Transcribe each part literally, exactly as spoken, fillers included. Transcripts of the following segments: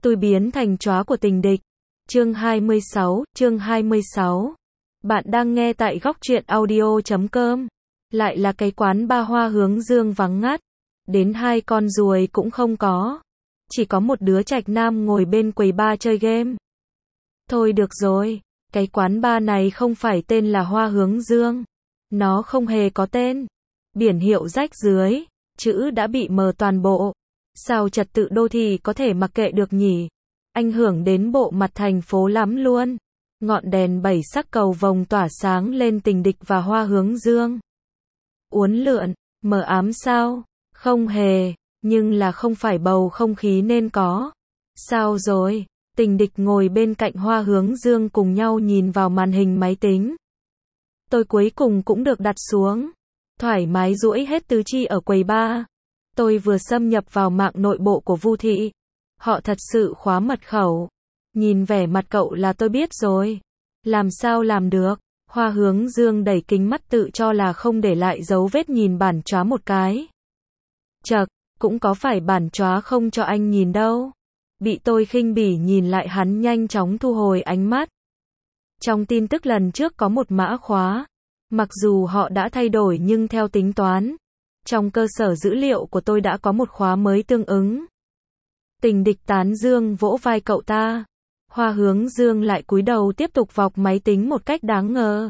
Tôi biến thành chó của tình địch. Chương hai mươi sáu, chương hai mươi sáu. Bạn đang nghe tại góc truyện audio chấm com. Lại là cái quán ba Hoa Hướng Dương vắng ngắt. Đến hai con ruồi cũng không có. Chỉ có một đứa trạch nam ngồi bên quầy bar chơi game. Thôi được rồi, cái quán bar này không phải tên là Hoa Hướng Dương. Nó không hề có tên. Biển hiệu rách dưới, chữ đã bị mờ toàn bộ. Sao trật tự đô thị có thể mặc kệ được nhỉ? Ảnh hưởng đến bộ mặt thành phố lắm luôn. Ngọn đèn bảy sắc cầu vồng tỏa sáng lên tình địch và Hoa Hướng Dương. Uốn lượn, mờ ám sao? Không hề, nhưng là không phải bầu không khí nên có. Sao rồi? Tình địch ngồi bên cạnh Hoa Hướng Dương cùng nhau nhìn vào màn hình máy tính. Tôi cuối cùng cũng được đặt xuống. Thoải mái duỗi hết tứ chi ở quầy bar. Tôi vừa xâm nhập vào mạng nội bộ của Vu Thị. Họ thật sự khóa mật khẩu. Nhìn vẻ mặt cậu là tôi biết rồi. Làm sao làm được? Hoa Hướng Dương đẩy kính mắt tự cho là không để lại dấu vết nhìn bản chóa một cái. Chậc, cũng có phải bản chóa không cho anh nhìn đâu. Bị tôi khinh bỉ nhìn lại hắn nhanh chóng thu hồi ánh mắt. Trong tin tức lần trước có một mã khóa. Mặc dù họ đã thay đổi nhưng theo tính toán. Trong cơ sở dữ liệu của tôi đã có một khóa mới tương ứng. Tình địch tán dương vỗ vai cậu ta. Hoa Hướng Dương lại cúi đầu tiếp tục vọc máy tính một cách đáng ngờ.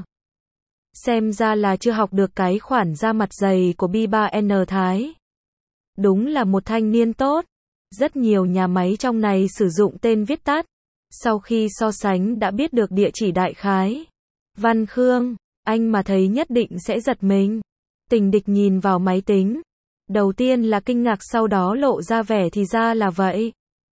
Xem ra là chưa học được cái khoản da mặt dày của B ba N Thái. Đúng là một thanh niên tốt. Rất nhiều nhà máy trong này sử dụng tên viết tắt. Sau khi so sánh đã biết được địa chỉ đại khái. Văn Khương, anh mà thấy nhất định sẽ giật mình. Tình địch nhìn vào máy tính. Đầu tiên là kinh ngạc sau đó lộ ra vẻ thì ra là vậy.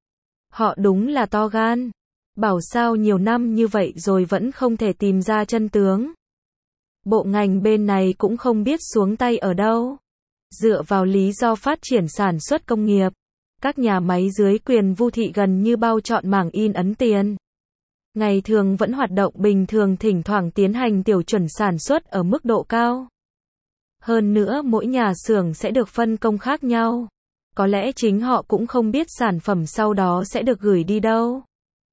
Họ đúng là to gan. Bảo sao nhiều năm như vậy rồi vẫn không thể tìm ra chân tướng. Bộ ngành bên này cũng không biết xuống tay ở đâu. Dựa vào lý do phát triển sản xuất công nghiệp. Các nhà máy dưới quyền Vu Thị gần như bao trọn mảng in ấn tiền. Ngày thường vẫn hoạt động bình thường, thỉnh thoảng tiến hành tiểu chuẩn sản xuất ở mức độ cao. Hơn nữa mỗi nhà xưởng sẽ được phân công khác nhau. Có lẽ chính họ cũng không biết sản phẩm sau đó sẽ được gửi đi đâu.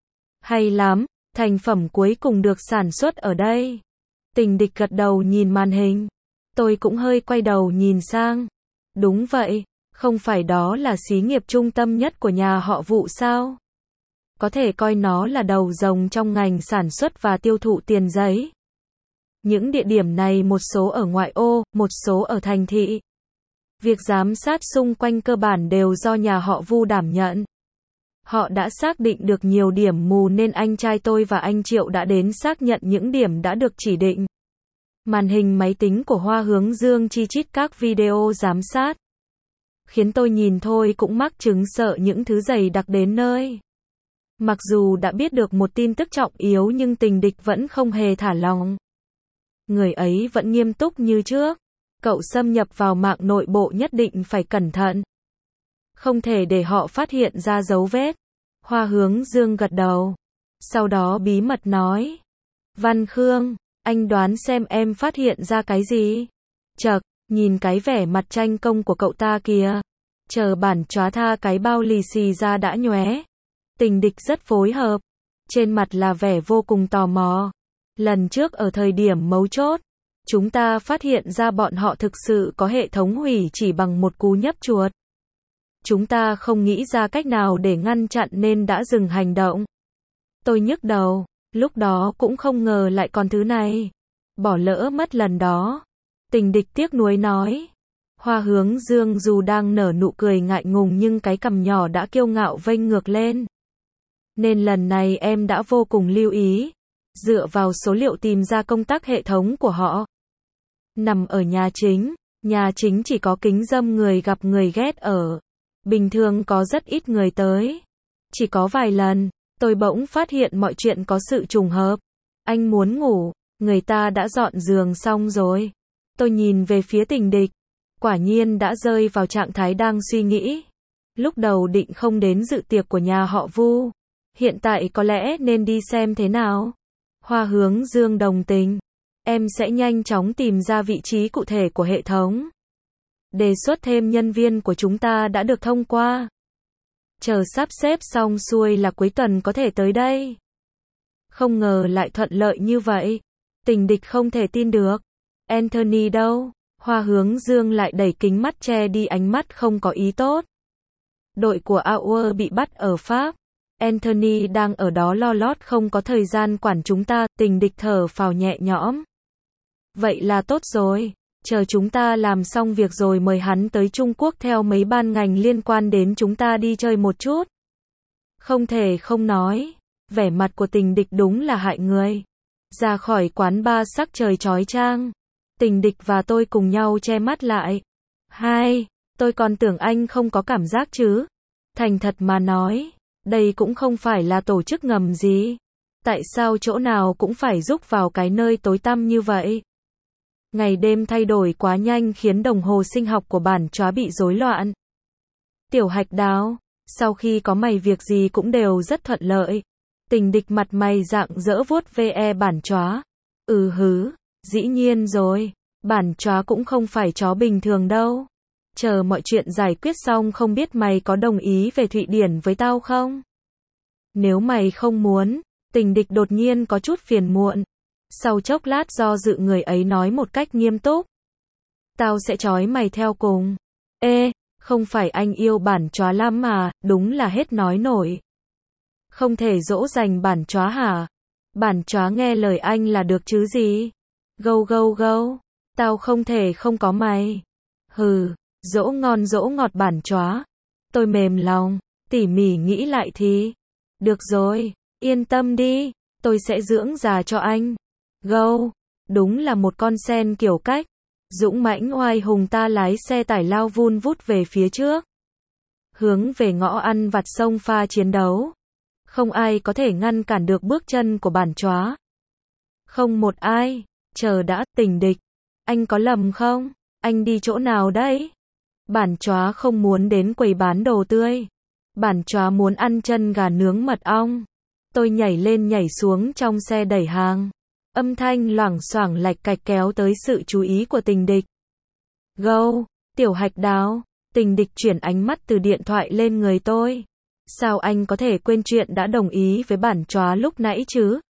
Hay lắm, thành phẩm cuối cùng được sản xuất ở đây. Tình địch gật đầu nhìn màn hình. Tôi cũng hơi quay đầu nhìn sang. Đúng vậy, không phải đó là xí nghiệp trung tâm nhất của nhà họ Vụ sao? Có thể coi nó là đầu rồng trong ngành sản xuất và tiêu thụ tiền giấy. Những địa điểm này một số ở ngoại ô, một số ở thành thị. Việc giám sát xung quanh cơ bản đều do nhà họ Vu đảm nhận. Họ đã xác định được nhiều điểm mù nên anh trai tôi và anh Triệu đã đến xác nhận những điểm đã được chỉ định. Màn hình máy tính của Hoa Hướng Dương chi chít các video giám sát. Khiến tôi nhìn thôi cũng mắc chứng sợ những thứ dày đặc đến nơi. Mặc dù đã biết được một tin tức trọng yếu nhưng tình địch vẫn không hề thả lỏng. Người ấy vẫn nghiêm túc như trước. Cậu xâm nhập vào mạng nội bộ nhất định phải cẩn thận. Không thể để họ phát hiện ra dấu vết. Hoa Hướng Dương gật đầu. Sau đó bí mật nói. Văn Khương, anh đoán xem em phát hiện ra cái gì? Chậc, nhìn cái vẻ mặt tranh công của cậu ta kìa. Chờ bản chóa tha cái bao lì xì ra đã nhóe. Tình địch rất phối hợp. Trên mặt là vẻ vô cùng tò mò. Lần trước ở thời điểm mấu chốt, chúng ta phát hiện ra bọn họ thực sự có hệ thống hủy chỉ bằng một cú nhấp chuột. Chúng ta không nghĩ ra cách nào để ngăn chặn nên đã dừng hành động. Tôi nhức đầu, lúc đó cũng không ngờ lại còn thứ này. Bỏ lỡ mất lần đó. Tình địch tiếc nuối nói. Hoa Hướng Dương dù đang nở nụ cười ngại ngùng nhưng cái cằm nhỏ đã kiêu ngạo vênh ngược lên. Nên lần này em đã vô cùng lưu ý. Dựa vào số liệu tìm ra công tắc hệ thống của họ. Nằm ở nhà chính. Nhà chính chỉ có kính dâm người gặp người ghét ở. Bình thường có rất ít người tới. Chỉ có vài lần, tôi bỗng phát hiện mọi chuyện có sự trùng hợp. Anh muốn ngủ, người ta đã dọn giường xong rồi. Tôi nhìn về phía tình địch. Quả nhiên đã rơi vào trạng thái đang suy nghĩ. Lúc đầu định không đến dự tiệc của nhà họ Vu. Hiện tại có lẽ nên đi xem thế nào. Hoa Hướng Dương đồng tình. Em sẽ nhanh chóng tìm ra vị trí cụ thể của hệ thống. Đề xuất thêm nhân viên của chúng ta đã được thông qua. Chờ sắp xếp xong xuôi là cuối tuần có thể tới đây. Không ngờ lại thuận lợi như vậy. Tình địch không thể tin được. Anthony đâu? Hoa Hướng Dương lại đẩy kính mắt che đi ánh mắt không có ý tốt. Đội của Auer bị bắt ở Pháp. Anthony đang ở đó lo lót không có thời gian quản chúng ta, tình địch thở phào nhẹ nhõm. Vậy là tốt rồi, chờ chúng ta làm xong việc rồi mời hắn tới Trung Quốc theo mấy ban ngành liên quan đến chúng ta đi chơi một chút. Không thể không nói, vẻ mặt của tình địch đúng là hại người. Ra khỏi quán bar sắc trời chói chang, tình địch và tôi cùng nhau che mắt lại. Hai, tôi còn tưởng anh không có cảm giác chứ. Thành thật mà nói, đây cũng không phải là tổ chức ngầm gì. Tại sao chỗ nào cũng phải rúc vào cái nơi tối tăm như vậy? Ngày đêm thay đổi quá nhanh khiến đồng hồ sinh học của bản chóa bị rối loạn. Tiểu Hạch Đào, sau khi có mày việc gì cũng đều rất thuận lợi. Tình địch mặt mày rạng rỡ vuốt ve bản chóa. Ừ hứ, dĩ nhiên rồi, bản chóa cũng không phải chó bình thường đâu. Chờ mọi chuyện giải quyết xong không biết mày có đồng ý về Thụy Điển với tao không? Nếu mày không muốn, tình địch đột nhiên có chút phiền muộn. Sau chốc lát do dự người ấy nói một cách nghiêm túc. Tao sẽ trói mày theo cùng. Ê, không phải anh yêu bản chóa lắm mà, đúng là hết nói nổi. Không thể dỗ dành bản chóa hả? Bản chóa nghe lời anh là được chứ gì? Gâu gâu gâu, tao không thể không có mày. Hừ, dỗ ngon dỗ ngọt bản chóa. Tôi mềm lòng, tỉ mỉ nghĩ lại thì. Được rồi, yên tâm đi, tôi sẽ dưỡng già cho anh. Gâu, đúng là một con sen kiểu cách. Dũng mãnh oai hùng ta lái xe tải lao vun vút về phía trước. Hướng về ngõ ăn vặt sông pha chiến đấu. Không ai có thể ngăn cản được bước chân của bản chóa. Không một ai. Chờ đã, tình địch. Anh có lầm không? Anh đi chỗ nào đấy? Bản chóa không muốn đến quầy bán đồ tươi. Bản chóa muốn ăn chân gà nướng mật ong. Tôi nhảy lên nhảy xuống trong xe đẩy hàng. Âm thanh loảng xoảng lạch cạch kéo tới sự chú ý của tình địch. Gâu, Tiểu Hạch Đào, tình địch chuyển ánh mắt từ điện thoại lên người tôi. Sao anh có thể quên chuyện đã đồng ý với bản chóa lúc nãy chứ?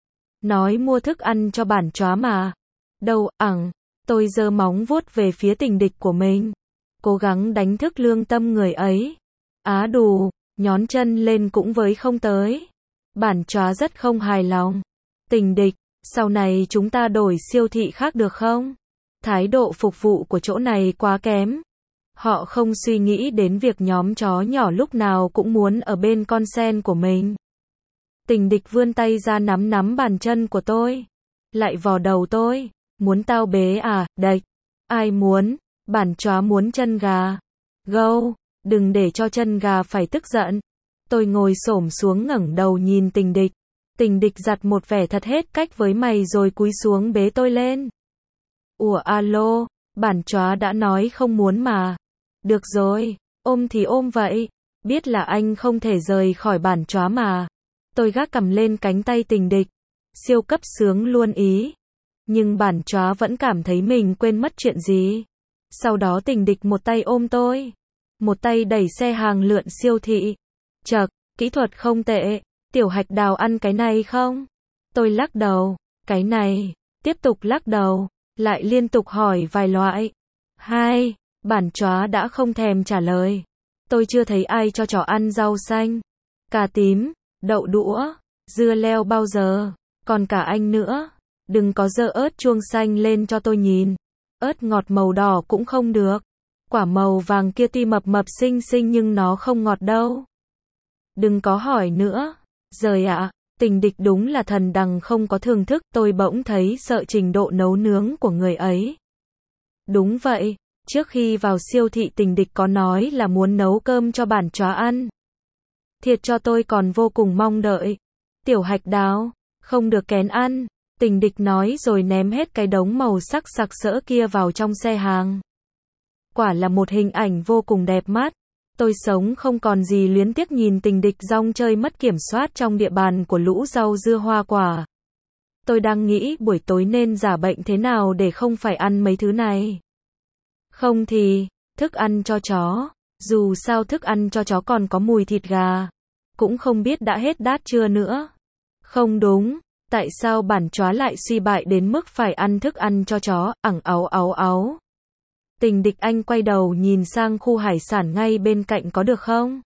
Nói mua thức ăn cho bản chóa mà. Đâu, ẳng, tôi giơ móng vuốt về phía tình địch của mình. Cố gắng đánh thức lương tâm người ấy. Á đù, nhón chân lên cũng với không tới. Bản chóa rất không hài lòng. Tình địch, sau này chúng ta đổi siêu thị khác được không? Thái độ phục vụ của chỗ này quá kém. Họ không suy nghĩ đến việc nhóm chó nhỏ lúc nào cũng muốn ở bên con sen của mình. Tình địch vươn tay ra nắm nắm bàn chân của tôi. Lại vò đầu tôi. Muốn tao bế à, đệch. Ai muốn? Bản chóa muốn chân gà. Gâu, đừng để cho chân gà phải tức giận. Tôi ngồi xổm xuống ngẩng đầu nhìn tình địch. Tình địch giặt một vẻ thật hết cách với mày rồi cúi xuống bế tôi lên. Ủa alo, bản chóa đã nói không muốn mà. Được rồi, ôm thì ôm vậy. Biết là anh không thể rời khỏi bản chóa mà. Tôi gác cầm lên cánh tay tình địch. Siêu cấp sướng luôn ý. Nhưng bản chóa vẫn cảm thấy mình quên mất chuyện gì. Sau đó tình địch một tay ôm tôi. Một tay đẩy xe hàng lượn siêu thị. Chậc, kỹ thuật không tệ. Tiểu Hạch Đào ăn cái này không? Tôi lắc đầu. Cái này. Tiếp tục lắc đầu. Lại liên tục hỏi vài loại. Hai. Bản chóa đã không thèm trả lời. Tôi chưa thấy ai cho chó ăn rau xanh, cà tím, đậu đũa, dưa leo bao giờ. Còn cả anh nữa. Đừng có dơ ớt chuông xanh lên cho tôi nhìn. Ớt ngọt màu đỏ cũng không được. Quả màu vàng kia tuy mập mập xinh xinh nhưng nó không ngọt đâu. Đừng có hỏi nữa. Rời ạ, à, tình địch đúng là thần đằng không có thưởng thức. Tôi bỗng thấy sợ trình độ nấu nướng của người ấy. Đúng vậy, trước khi vào siêu thị tình địch có nói là muốn nấu cơm cho bản chóa ăn. Thiệt cho tôi còn vô cùng mong đợi. Tiểu Hạch Đào, không được kén ăn. Tình địch nói rồi ném hết cái đống màu sắc sặc sỡ kia vào trong xe hàng. Quả là một hình ảnh vô cùng đẹp mắt. Tôi sống không còn gì luyến tiếc nhìn tình địch rong chơi mất kiểm soát trong địa bàn của lũ rau dưa hoa quả. Tôi đang nghĩ buổi tối nên giả bệnh thế nào để không phải ăn mấy thứ này. Không thì, thức ăn cho chó. Dù sao thức ăn cho chó còn có mùi thịt gà. Cũng không biết đã hết đát chưa nữa. Không đúng, tại sao bản chó lại suy bại đến mức phải ăn thức ăn cho chó, ẳng áu áu áu. Tình địch anh quay đầu nhìn sang khu hải sản ngay bên cạnh có được không?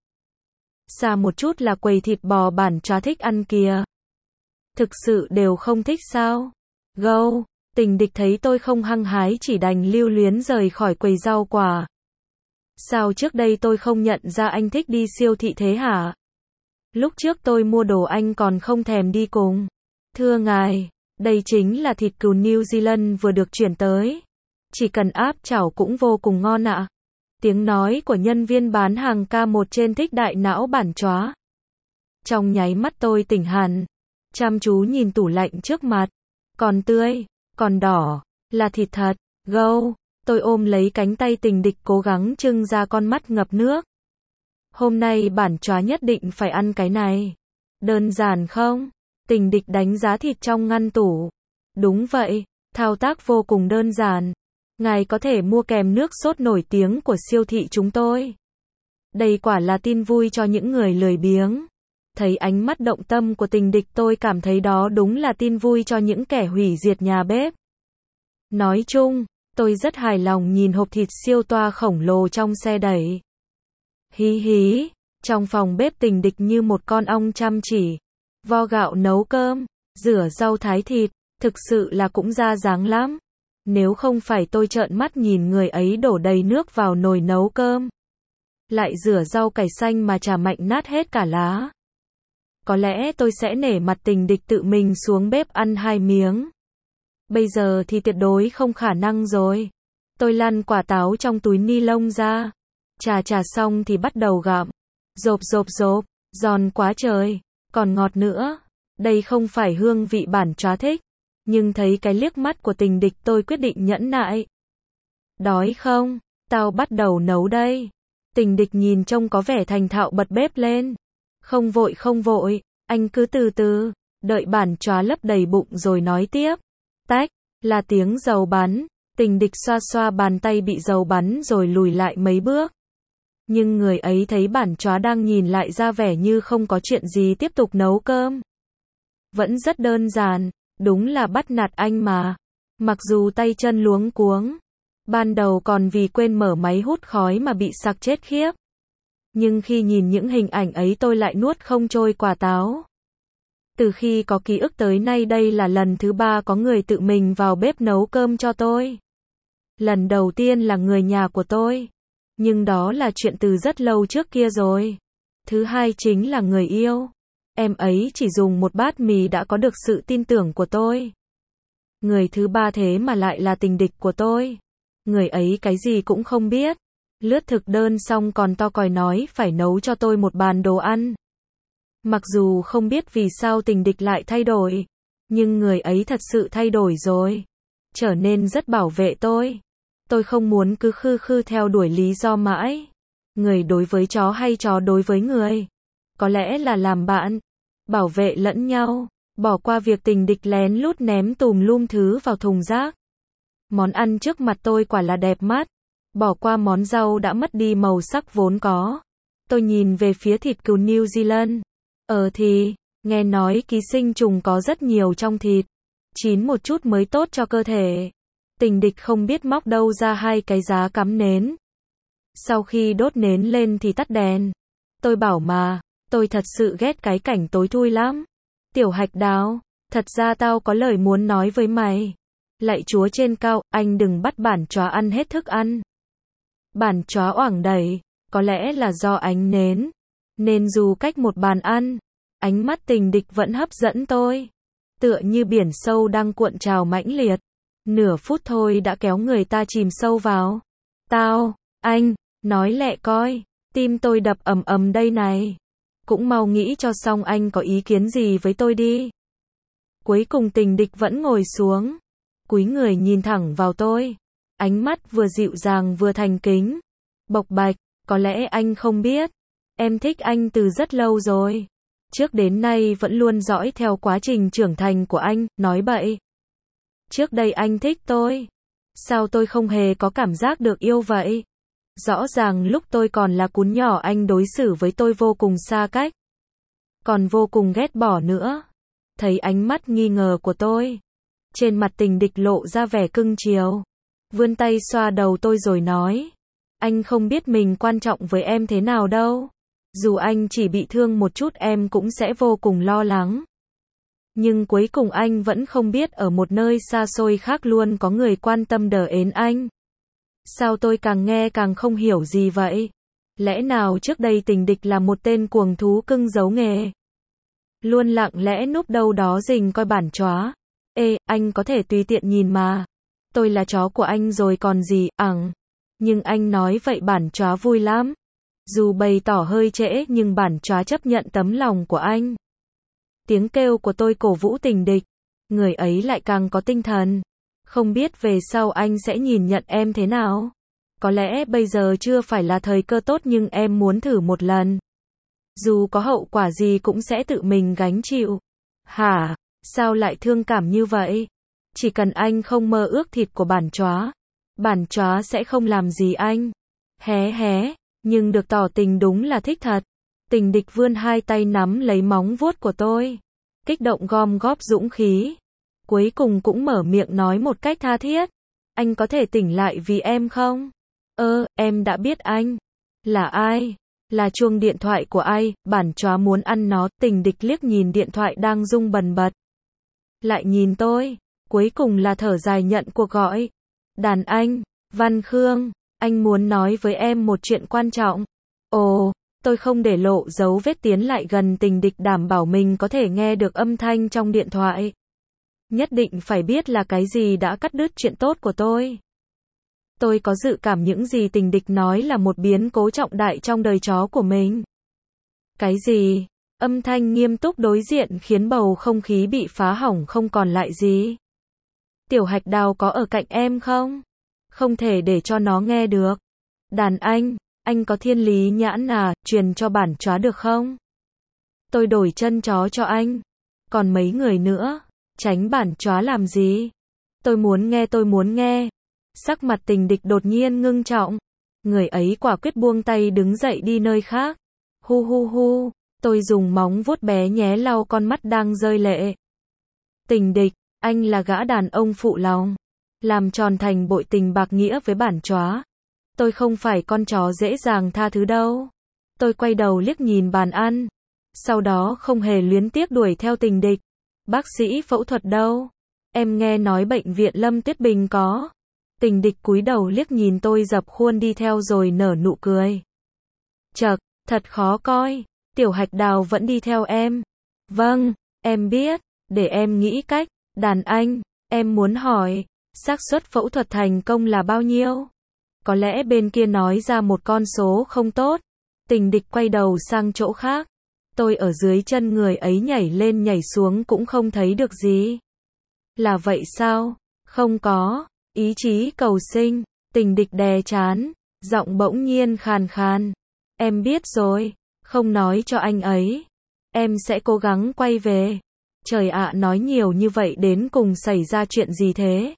Xa một chút là quầy thịt bò bản chó thích ăn kìa. Thực sự đều không thích sao? Gâu, tình địch thấy tôi không hăng hái chỉ đành lưu luyến rời khỏi quầy rau quả. Sao trước đây tôi không nhận ra anh thích đi siêu thị thế hả? Lúc trước tôi mua đồ anh còn không thèm đi cùng. Thưa ngài, đây chính là thịt cừu New Zealand vừa được chuyển tới. Chỉ cần áp chảo cũng vô cùng ngon ạ. Tiếng nói của nhân viên bán hàng ca một trên thích đại não bản chó. Trong nháy mắt tôi tỉnh hẳn, chăm chú nhìn tủ lạnh trước mặt. Còn tươi, còn đỏ, là thịt thật. Gâu, tôi ôm lấy cánh tay tình địch cố gắng trưng ra con mắt ngập nước. Hôm nay bản chó nhất định phải ăn cái này. Đơn giản không? Tình địch đánh giá thịt trong ngăn tủ. Đúng vậy, thao tác vô cùng đơn giản. Ngài có thể mua kèm nước sốt nổi tiếng của siêu thị chúng tôi. Đây quả là tin vui cho những người lười biếng. Thấy ánh mắt động tâm của tình địch tôi cảm thấy đó đúng là tin vui cho những kẻ hủy diệt nhà bếp. Nói chung, tôi rất hài lòng nhìn hộp thịt siêu toa khổng lồ trong xe đẩy. Hí hí, trong phòng bếp tình địch như một con ong chăm chỉ. Vo gạo nấu cơm, rửa rau thái thịt, thực sự là cũng ra dáng lắm. Nếu không phải tôi trợn mắt nhìn người ấy đổ đầy nước vào nồi nấu cơm. Lại rửa rau cải xanh mà chả mạnh nát hết cả lá. Có lẽ tôi sẽ nể mặt tình địch tự mình xuống bếp ăn hai miếng. Bây giờ thì tuyệt đối không khả năng rồi. Tôi lăn quả táo trong túi ni lông ra. Chà chà xong thì bắt đầu gặm. Rộp rộp rộp, giòn quá trời, còn ngọt nữa. Đây không phải hương vị bản chó thích. Nhưng thấy cái liếc mắt của tình địch tôi quyết định nhẫn nại. Đói không? Tao bắt đầu nấu đây. Tình địch nhìn trông có vẻ thành thạo bật bếp lên. Không vội không vội, anh cứ từ từ, đợi bản chó lấp đầy bụng rồi nói tiếp. Tách, là tiếng dầu bắn. Tình địch xoa xoa bàn tay bị dầu bắn rồi lùi lại mấy bước. Nhưng người ấy thấy bản chó đang nhìn lại ra vẻ như không có chuyện gì tiếp tục nấu cơm. Vẫn rất đơn giản, đúng là bắt nạt anh mà. Mặc dù tay chân luống cuống, ban đầu còn vì quên mở máy hút khói mà bị sặc chết khiếp. Nhưng khi nhìn những hình ảnh ấy tôi lại nuốt không trôi quả táo. Từ khi có ký ức tới nay đây là lần thứ ba có người tự mình vào bếp nấu cơm cho tôi. Lần đầu tiên là người nhà của tôi. Nhưng đó là chuyện từ rất lâu trước kia rồi. Thứ hai chính là người yêu. Em ấy chỉ dùng một bát mì đã có được sự tin tưởng của tôi. Người thứ ba thế mà lại là tình địch của tôi. Người ấy cái gì cũng không biết. Lướt thực đơn xong còn to còi nói phải nấu cho tôi một bàn đồ ăn. Mặc dù không biết vì sao tình địch lại thay đổi. Nhưng người ấy thật sự thay đổi rồi. Trở nên rất bảo vệ tôi. Tôi không muốn cứ khư khư theo đuổi lý do mãi. Người đối với chó hay chó đối với người. Có lẽ là làm bạn. Bảo vệ lẫn nhau. Bỏ qua việc tình địch lén lút ném tùm lum thứ vào thùng rác. Món ăn trước mặt tôi quả là đẹp mắt. Bỏ qua món rau đã mất đi màu sắc vốn có. Tôi nhìn về phía thịt cừu New Zealand. Ờ thì, nghe nói ký sinh trùng có rất nhiều trong thịt. Chín một chút mới tốt cho cơ thể. Tình địch không biết móc đâu ra hai cái giá cắm nến. Sau khi đốt nến lên thì tắt đèn. Tôi bảo mà, tôi thật sự ghét cái cảnh tối thui lắm. Tiểu Hạch Đào, thật ra tao có lời muốn nói với mày. Lạy Chúa trên cao, anh đừng bắt bản chó ăn hết thức ăn. Bản chó oảng đầy, có lẽ là do ánh nến. Nên dù cách một bàn ăn, ánh mắt tình địch vẫn hấp dẫn tôi. Tựa như biển sâu đang cuộn trào mãnh liệt. Nửa phút thôi đã kéo người ta chìm sâu vào. Tao, anh, nói lẹ coi, tim tôi đập ầm ầm đây này. Cũng mau nghĩ cho xong anh có ý kiến gì với tôi đi. Cuối cùng tình địch vẫn ngồi xuống. Cúi người nhìn thẳng vào tôi. Ánh mắt vừa dịu dàng vừa thành kính. Bộc bạch, có lẽ anh không biết. Em thích anh từ rất lâu rồi. Trước đến nay vẫn luôn dõi theo quá trình trưởng thành của anh, nói bậy. Trước đây anh thích tôi. Sao tôi không hề có cảm giác được yêu vậy? Rõ ràng lúc tôi còn là cún nhỏ anh đối xử với tôi vô cùng xa cách. Còn vô cùng ghét bỏ nữa. Thấy ánh mắt nghi ngờ của tôi. Trên mặt Tình Địch lộ ra vẻ cưng chiều. Vươn tay xoa đầu tôi rồi nói. Anh không biết mình quan trọng với em thế nào đâu. Dù anh chỉ bị thương một chút em cũng sẽ vô cùng lo lắng. Nhưng cuối cùng anh vẫn không biết ở một nơi xa xôi khác luôn có người quan tâm đờ ến anh. Sao tôi càng nghe càng không hiểu gì vậy? Lẽ nào trước đây Tình Địch là một tên cuồng thú cưng giấu nghề? Luôn lặng lẽ núp đâu đó rình coi bản chóa. Ê, anh có thể tùy tiện nhìn mà. Tôi là chó của anh rồi còn gì, ẳng. Nhưng anh nói vậy bản chóa vui lắm. Dù bày tỏ hơi trễ nhưng bản chóa chấp nhận tấm lòng của anh. Tiếng kêu của tôi cổ vũ Tình Địch. Người ấy lại càng có tinh thần. Không biết về sau anh sẽ nhìn nhận em thế nào. Có lẽ bây giờ chưa phải là thời cơ tốt nhưng em muốn thử một lần. Dù có hậu quả gì cũng sẽ tự mình gánh chịu. Hả? Sao lại thương cảm như vậy? Chỉ cần anh không mơ ước thịt của bản chóa. Bản chóa sẽ không làm gì anh. Hé hé, nhưng được tỏ tình đúng là thích thật. Tình Địch vươn hai tay nắm lấy móng vuốt của tôi. Kích động gom góp dũng khí. Cuối cùng cũng mở miệng nói một cách tha thiết. Anh có thể tỉnh lại vì em không? Ơ, em đã biết anh. Là ai? Là chuông điện thoại của ai? Bản chóa muốn ăn nó. Tình Địch liếc nhìn điện thoại đang rung bần bật. Lại nhìn tôi. Cuối cùng là thở dài nhận cuộc gọi. Đàn anh, Văn Khương, anh muốn nói với em một chuyện quan trọng. Ồ, tôi không để lộ dấu vết tiến lại gần Tình Địch đảm bảo mình có thể nghe được âm thanh trong điện thoại. Nhất định phải biết là cái gì đã cắt đứt chuyện tốt của tôi. Tôi có dự cảm những gì Tình Địch nói là một biến cố trọng đại trong đời chó của mình. Cái gì? Âm thanh nghiêm túc đối diện khiến bầu không khí bị phá hỏng không còn lại gì. Tiểu Hạch Đào có ở cạnh em không? Không thể để cho nó nghe được. Đàn anh, anh có thiên lý nhãn à, truyền cho bản chóa được không? Tôi đổi chân chó cho anh. Còn mấy người nữa, tránh bản chóa làm gì? Tôi muốn nghe tôi muốn nghe. Sắc mặt Tình Địch đột nhiên ngưng trọng. Người ấy quả quyết buông tay đứng dậy đi nơi khác. Hu hu hu, tôi dùng móng vuốt bé nhé lau con mắt đang rơi lệ. Tình Địch, anh là gã đàn ông phụ lòng. Làm tròn thành bội tình bạc nghĩa với bản chóa. Tôi không phải con chó dễ dàng tha thứ đâu. Tôi quay đầu liếc nhìn bàn ăn. Sau đó không hề luyến tiếc đuổi theo Tình Địch. Bác sĩ phẫu thuật đâu? Em nghe nói bệnh viện Lâm Tuyết Bình có. Tình Địch cúi đầu liếc nhìn tôi dập khuôn đi theo rồi nở nụ cười. Chậc, thật khó coi. Tiểu Hạch Đào vẫn đi theo em. Vâng, em biết. Để em nghĩ cách. Đàn anh, em muốn hỏi, xác suất phẫu thuật thành công là bao nhiêu? Có lẽ bên kia nói ra một con số không tốt. Tình Địch quay đầu sang chỗ khác. Tôi ở dưới chân người ấy nhảy lên nhảy xuống cũng không thấy được gì. Là vậy sao? Không có. Ý chí cầu sinh. Tình Địch đè chán. Giọng bỗng nhiên khàn khàn. Em biết rồi. Không nói cho anh ấy. Em sẽ cố gắng quay về. Trời ạ, nói nhiều như vậy đến cùng xảy ra chuyện gì thế?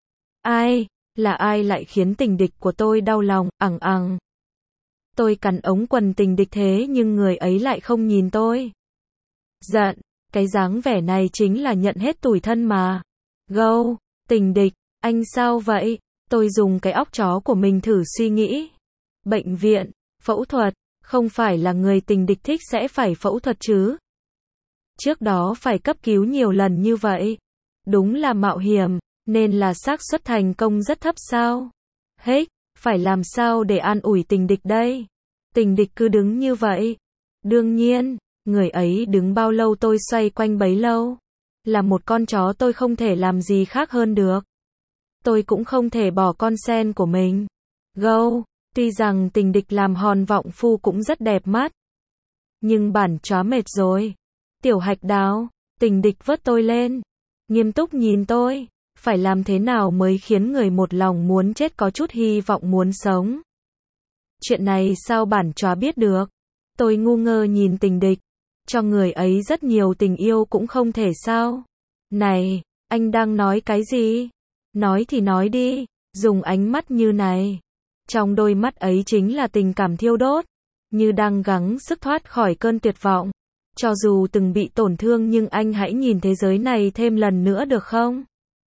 Ai? Là ai lại khiến Tình Địch của tôi đau lòng, ẳng ẳng. Tôi cắn ống quần Tình Địch thế nhưng người ấy lại không nhìn tôi. Giận, cái dáng vẻ này chính là nhận hết tủi thân mà. Gâu, Tình Địch, anh sao vậy? Tôi dùng cái óc chó của mình thử suy nghĩ. Bệnh viện, phẫu thuật, không phải là người Tình Địch thích sẽ phải phẫu thuật chứ? Trước đó phải cấp cứu nhiều lần như vậy. Đúng là mạo hiểm, nên là xác suất thành công rất thấp sao? Hết, phải làm sao để an ủi Tình Địch đây? Tình Địch cứ đứng như vậy. Đương nhiên, người ấy đứng bao lâu tôi xoay quanh bấy lâu. Là một con chó tôi không thể làm gì khác hơn được. Tôi cũng không thể bỏ con sen của mình. Gâu, tuy rằng Tình Địch làm hòn vọng phu cũng rất đẹp mắt. Nhưng bản chóa mệt rồi. Tiểu Hạch Đào, Tình Địch vớt tôi lên. Nghiêm túc nhìn tôi. Phải làm thế nào mới khiến người một lòng muốn chết có chút hy vọng muốn sống? Chuyện này sao bản chóa biết được? Tôi ngu ngơ nhìn Tình Địch. Cho người ấy rất nhiều tình yêu cũng không thể sao? Này, anh đang nói cái gì? Nói thì nói đi, dùng ánh mắt như này. Trong đôi mắt ấy chính là tình cảm thiêu đốt, như đang gắng sức thoát khỏi cơn tuyệt vọng. Cho dù từng bị tổn thương nhưng anh hãy nhìn thế giới này thêm lần nữa được không?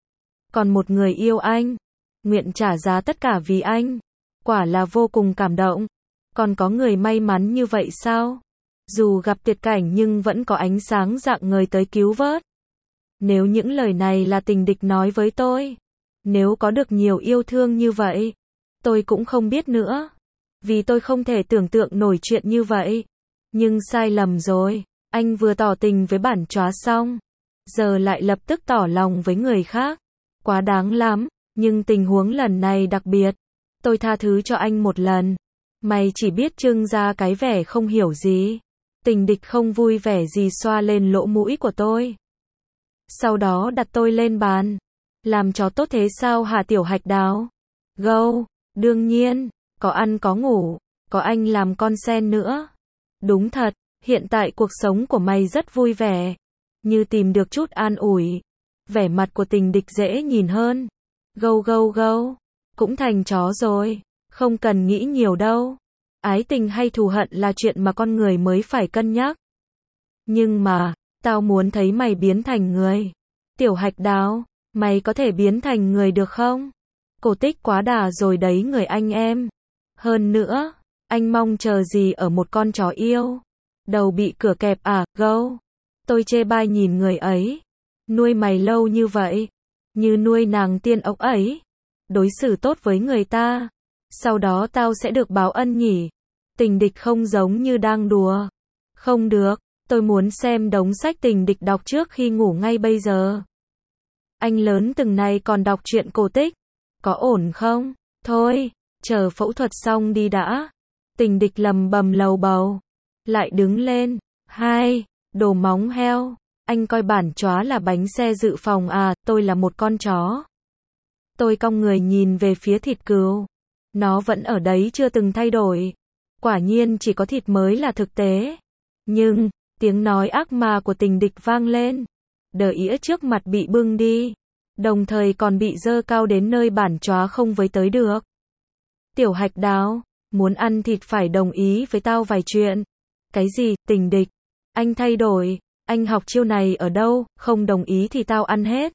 Còn một người yêu anh, nguyện trả giá tất cả vì anh. Quả là vô cùng cảm động. Còn có người may mắn như vậy sao? Dù gặp tuyệt cảnh nhưng vẫn có ánh sáng rạng ngời tới cứu vớt. Nếu những lời này là tình địch nói với tôi, nếu có được nhiều yêu thương như vậy, tôi cũng không biết nữa. Vì tôi không thể tưởng tượng nổi chuyện như vậy. Nhưng sai lầm rồi, anh vừa tỏ tình với bản chóa xong, giờ lại lập tức tỏ lòng với người khác. Quá đáng lắm, nhưng tình huống lần này đặc biệt. Tôi tha thứ cho anh một lần. Mày chỉ biết trưng ra cái vẻ không hiểu gì. Tình địch không vui vẻ gì xoa lên lỗ mũi của tôi. Sau đó đặt tôi lên bàn. Làm chó tốt thế sao hả tiểu hạch đào? Gâu, đương nhiên, có ăn có ngủ, có anh làm con sen nữa. Đúng thật, hiện tại cuộc sống của mày rất vui vẻ. Như tìm được chút an ủi. Vẻ mặt của tình địch dễ nhìn hơn. Gâu gâu gâu, cũng thành chó rồi, không cần nghĩ nhiều đâu. Ái tình hay thù hận là chuyện mà con người mới phải cân nhắc. Nhưng mà, tao muốn thấy mày biến thành người. Tiểu hạch đào, mày có thể biến thành người được không? Cổ tích quá đà rồi đấy người anh em. Hơn nữa, anh mong chờ gì ở một con chó yêu? Đầu bị cửa kẹp à, gâu. Tôi chê bai nhìn người ấy. Nuôi mày lâu như vậy, như nuôi nàng tiên ốc ấy. Đối xử tốt với người ta. Sau đó tao sẽ được báo ân nhỉ? Tình địch không giống như đang đùa. Không được, tôi muốn xem đống sách tình địch đọc trước khi ngủ ngay bây giờ. Anh lớn từng này còn đọc truyện cổ tích. Có ổn không? Thôi, chờ phẫu thuật xong đi đã. Tình địch lầm bầm lầu bầu. Lại đứng lên. Hai, đồ móng heo. Anh coi bản chóa là bánh xe dự phòng à, tôi là một con chó. Tôi cong người nhìn về phía thịt cừu. Nó vẫn ở đấy chưa từng thay đổi. Quả nhiên chỉ có thịt mới là thực tế. Nhưng, tiếng nói ác ma của tình địch vang lên. Đờ ĩa trước mặt bị bưng đi. Đồng thời còn bị dơ cao đến nơi bản chóa không với tới được. Tiểu hạch đào, muốn ăn thịt phải đồng ý với tao vài chuyện. Cái gì, tình địch? Anh thay đổi. Anh học chiêu này ở đâu, không đồng ý thì tao ăn hết.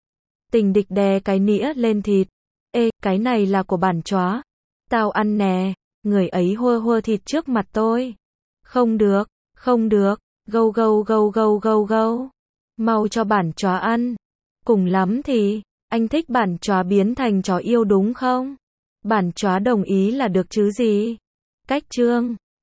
Tình địch đè cái nĩa lên thịt. Ê, cái này là của bản chóa. Tao ăn nè. Người ấy hua hua thịt trước mặt tôi. Không được, không được. Gâu gâu gâu gâu gâu gâu. Mau cho bản chóa ăn. Cùng lắm thì, anh thích bản chóa biến thành chó yêu đúng không? Bản chóa đồng ý là được chứ gì. Cách chương